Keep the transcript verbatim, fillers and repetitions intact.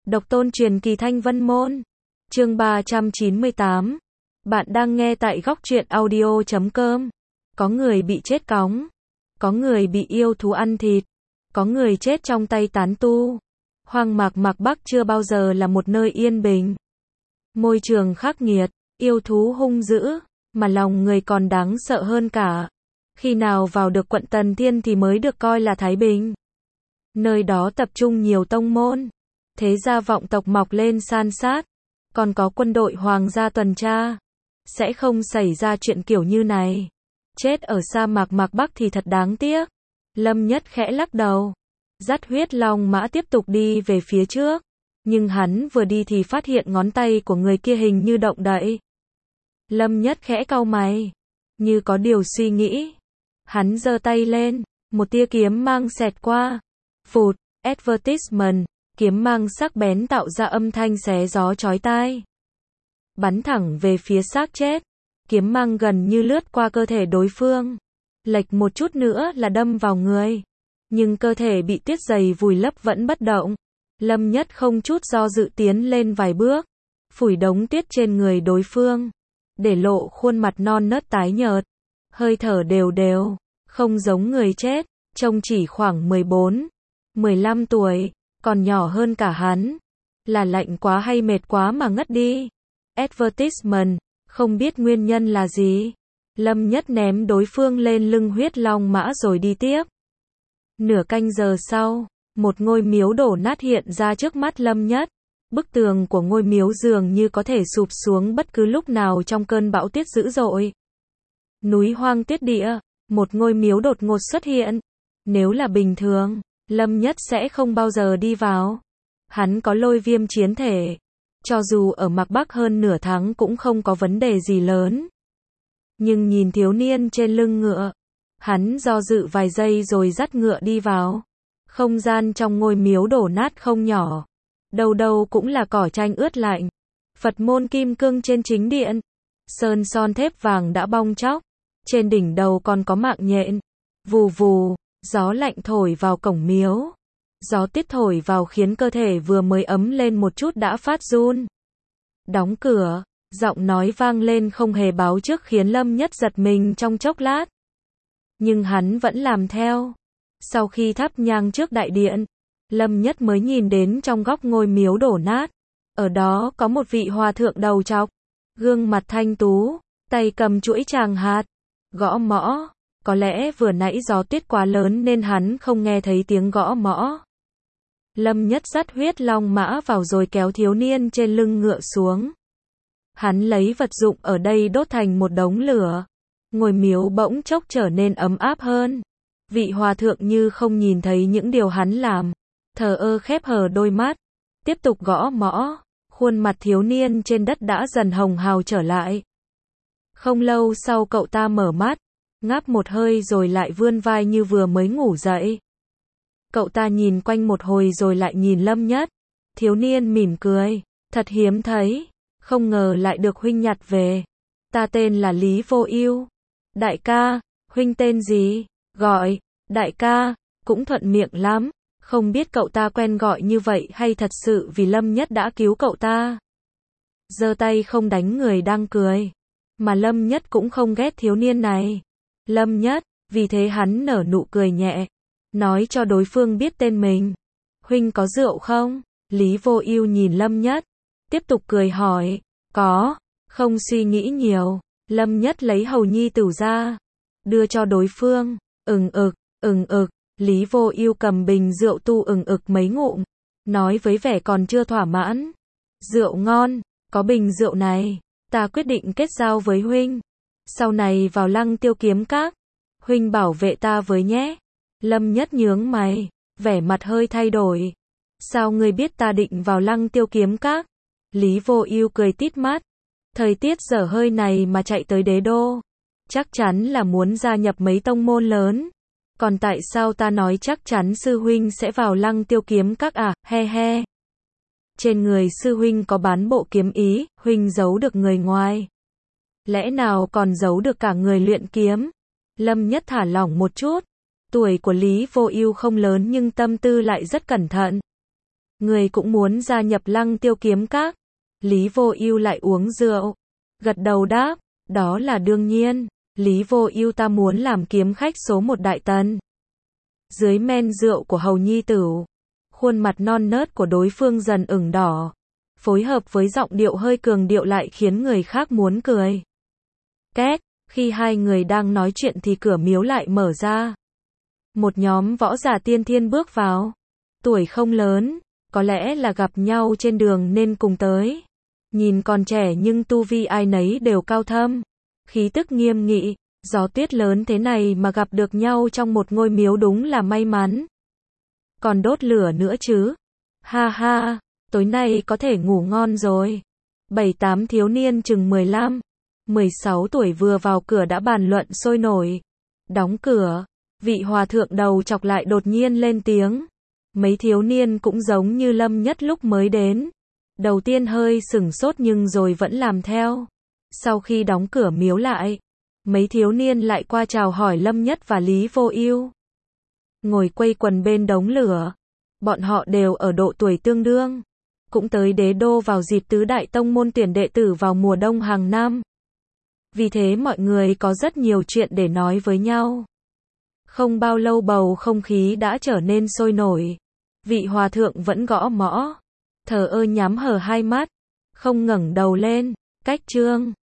Độc tôn truyền kỳ Thanh Vân Môn. Chương ba trăm chín mươi tám. Bạn đang nghe tại góc truyện audio chấm com. Có người bị chết cóng. Có người bị yêu thú ăn thịt. Có người chết trong tay tán tu. Hoang mạc mạc Bắc chưa bao giờ là một nơi yên bình. Môi trường khắc nghiệt, yêu thú hung dữ, mà lòng người còn đáng sợ hơn cả. Khi nào vào được quận Tần Thiên thì mới được coi là Thái Bình. Nơi đó tập trung nhiều tông môn, thế gia vọng tộc mọc lên san sát, còn có quân đội hoàng gia tuần tra. Sẽ không xảy ra chuyện kiểu như này. Chết ở sa mạc mạc Bắc thì thật đáng tiếc. Lâm Nhất khẽ lắc đầu, dắt huyết long mã tiếp tục đi về phía trước. Nhưng hắn vừa đi thì phát hiện ngón tay của người kia hình như động đậy. Lâm Nhất khẽ cau mày, như có điều suy nghĩ. Hắn giơ tay lên, một tia kiếm mang xẹt qua. Phụt, advertisement, kiếm mang sắc bén tạo ra âm thanh xé gió chói tai. Bắn thẳng về phía xác chết. Kiếm mang gần như lướt qua cơ thể đối phương. Lệch một chút nữa là đâm vào người. Nhưng cơ thể bị tuyết dày vùi lấp vẫn bất động. Lâm Nhất không chút do dự tiến lên vài bước, phủi đống tuyết trên người đối phương, để lộ khuôn mặt non nớt tái nhợt, hơi thở đều đều, không giống người chết, trông chỉ khoảng mười bốn, mười lăm tuổi, còn nhỏ hơn cả hắn. Là lạnh quá hay mệt quá mà ngất đi? Advertisement, không biết nguyên nhân là gì. Lâm Nhất ném đối phương lên lưng huyết long mã rồi đi tiếp. Nửa canh giờ sau, một ngôi miếu đổ nát hiện ra trước mắt Lâm Nhất. Bức tường của ngôi miếu dường như có thể sụp xuống bất cứ lúc nào trong cơn bão tuyết dữ dội. Núi hoang tuyết địa, một ngôi miếu đột ngột xuất hiện. Nếu là bình thường, Lâm Nhất sẽ không bao giờ đi vào. Hắn có lôi viêm chiến thể. Cho dù ở mạc Bắc hơn nửa tháng cũng không có vấn đề gì lớn. Nhưng nhìn thiếu niên trên lưng ngựa, hắn do dự vài giây rồi dắt ngựa đi vào. Không gian trong ngôi miếu đổ nát không nhỏ. Đâu đâu cũng là cỏ tranh ướt lạnh. Phật môn kim cương trên chính điện. Sơn son thép vàng đã bong tróc. Trên đỉnh đầu còn có mạng nhện. Vù vù, gió lạnh thổi vào cổng miếu. Gió tiết thổi vào khiến cơ thể vừa mới ấm lên một chút đã phát run. Đóng cửa, giọng nói vang lên không hề báo trước khiến Lâm Nhất giật mình trong chốc lát. Nhưng hắn vẫn làm theo. Sau khi thắp nhang trước đại điện, Lâm Nhất mới nhìn đến trong góc ngôi miếu đổ nát. Ở đó có một vị hòa thượng đầu trọc, gương mặt thanh tú, tay cầm chuỗi tràng hạt, gõ mõ. Có lẽ vừa nãy gió tuyết quá lớn nên hắn không nghe thấy tiếng gõ mõ. Lâm Nhất dắt huyết long mã vào rồi kéo thiếu niên trên lưng ngựa xuống. Hắn lấy vật dụng ở đây đốt thành một đống lửa. Ngôi miếu bỗng chốc trở nên ấm áp hơn. Vị hòa thượng như không nhìn thấy những điều hắn làm, thờ ơ khép hờ đôi mắt, tiếp tục gõ mõ. Khuôn mặt thiếu niên trên đất đã dần hồng hào trở lại. Không lâu sau cậu ta mở mắt, ngáp một hơi rồi lại vươn vai như vừa mới ngủ dậy. Cậu ta nhìn quanh một hồi rồi lại nhìn Lâm Nhất. Thiếu niên mỉm cười, thật hiếm thấy, không ngờ lại được huynh nhặt về. Ta tên là Lý Vô Ưu. Đại ca, huynh tên gì? Gọi, đại ca, cũng thuận miệng lắm. Không biết cậu ta quen gọi như vậy hay thật sự vì Lâm Nhất đã cứu cậu ta. Giơ tay không đánh người đang cười. Mà Lâm Nhất cũng không ghét thiếu niên này. Lâm Nhất, vì thế hắn nở nụ cười nhẹ, nói cho đối phương biết tên mình. Huynh có rượu không? Lý Vô Ưu nhìn Lâm Nhất, tiếp tục cười hỏi. Có, không suy nghĩ nhiều. Lâm Nhất lấy hầu nhi tửu ra, đưa cho đối phương. Ừng ực, ừng ực. Lý Vô Ưu cầm bình rượu tu ừng ực mấy ngụm, nói với vẻ còn chưa thỏa mãn. Rượu ngon, có bình rượu này, ta quyết định kết giao với huynh. Sau này vào Lăng Tiêu Kiếm Các, huynh bảo vệ ta với nhé. Lâm Nhất nhướng mày, vẻ mặt hơi thay đổi. Sao ngươi biết ta định vào Lăng Tiêu Kiếm Các? Lý Vô Ưu cười tít mắt. Thời tiết dở hơi này mà chạy tới đế đô, chắc chắn là muốn gia nhập mấy tông môn lớn. Còn tại sao ta nói chắc chắn sư huynh sẽ vào Lăng Tiêu Kiếm Các à, he he. Trên người sư huynh có bán bộ kiếm ý, huynh giấu được người ngoài. Lẽ nào còn giấu được cả người luyện kiếm? Lâm Nhất thả lỏng một chút. Tuổi của Lý Vô Ưu không lớn nhưng tâm tư lại rất cẩn thận. Người cũng muốn gia nhập Lăng Tiêu kiếm các. Lý Vô Ưu lại uống rượu. Gật đầu đáp, đó là đương nhiên. Lý Vô Ưu ta muốn làm kiếm khách số một Đại Tần. Dưới men rượu của Hầu Nhi Tửu, khuôn mặt non nớt của đối phương dần ửng đỏ, phối hợp với giọng điệu hơi cường điệu lại khiến người khác muốn cười. Két, khi hai người đang nói chuyện thì cửa miếu lại mở ra. Một nhóm võ giả tiên thiên bước vào. Tuổi không lớn, có lẽ là gặp nhau trên đường nên cùng tới. Nhìn còn trẻ nhưng tu vi ai nấy đều cao thâm, khí tức nghiêm nghị, gió tuyết lớn thế này mà gặp được nhau trong một ngôi miếu đúng là may mắn. Còn đốt lửa nữa chứ? Ha ha, tối nay có thể ngủ ngon rồi. Bảy tám thiếu niên chừng mười lăm, mười sáu tuổi vừa vào cửa đã bàn luận sôi nổi. Đóng cửa, vị hòa thượng đầu chọc lại đột nhiên lên tiếng. Mấy thiếu niên cũng giống như Lâm Nhất lúc mới đến. Đầu tiên hơi sửng sốt nhưng rồi vẫn làm theo. Sau khi đóng cửa miếu lại, mấy thiếu niên lại qua chào hỏi Lâm Nhất và Lý Vô Ưu. Ngồi quây quần bên đống lửa. Bọn họ đều ở độ tuổi tương đương. Cũng tới đế đô vào dịp tứ đại tông môn tuyển đệ tử vào mùa đông hàng năm. Vì thế mọi người có rất nhiều chuyện để nói với nhau. Không bao lâu bầu không khí đã trở nên sôi nổi. Vị hòa thượng vẫn gõ mõ, thờ ơ nhắm hờ hai mắt, không ngẩng đầu lên. Cách chương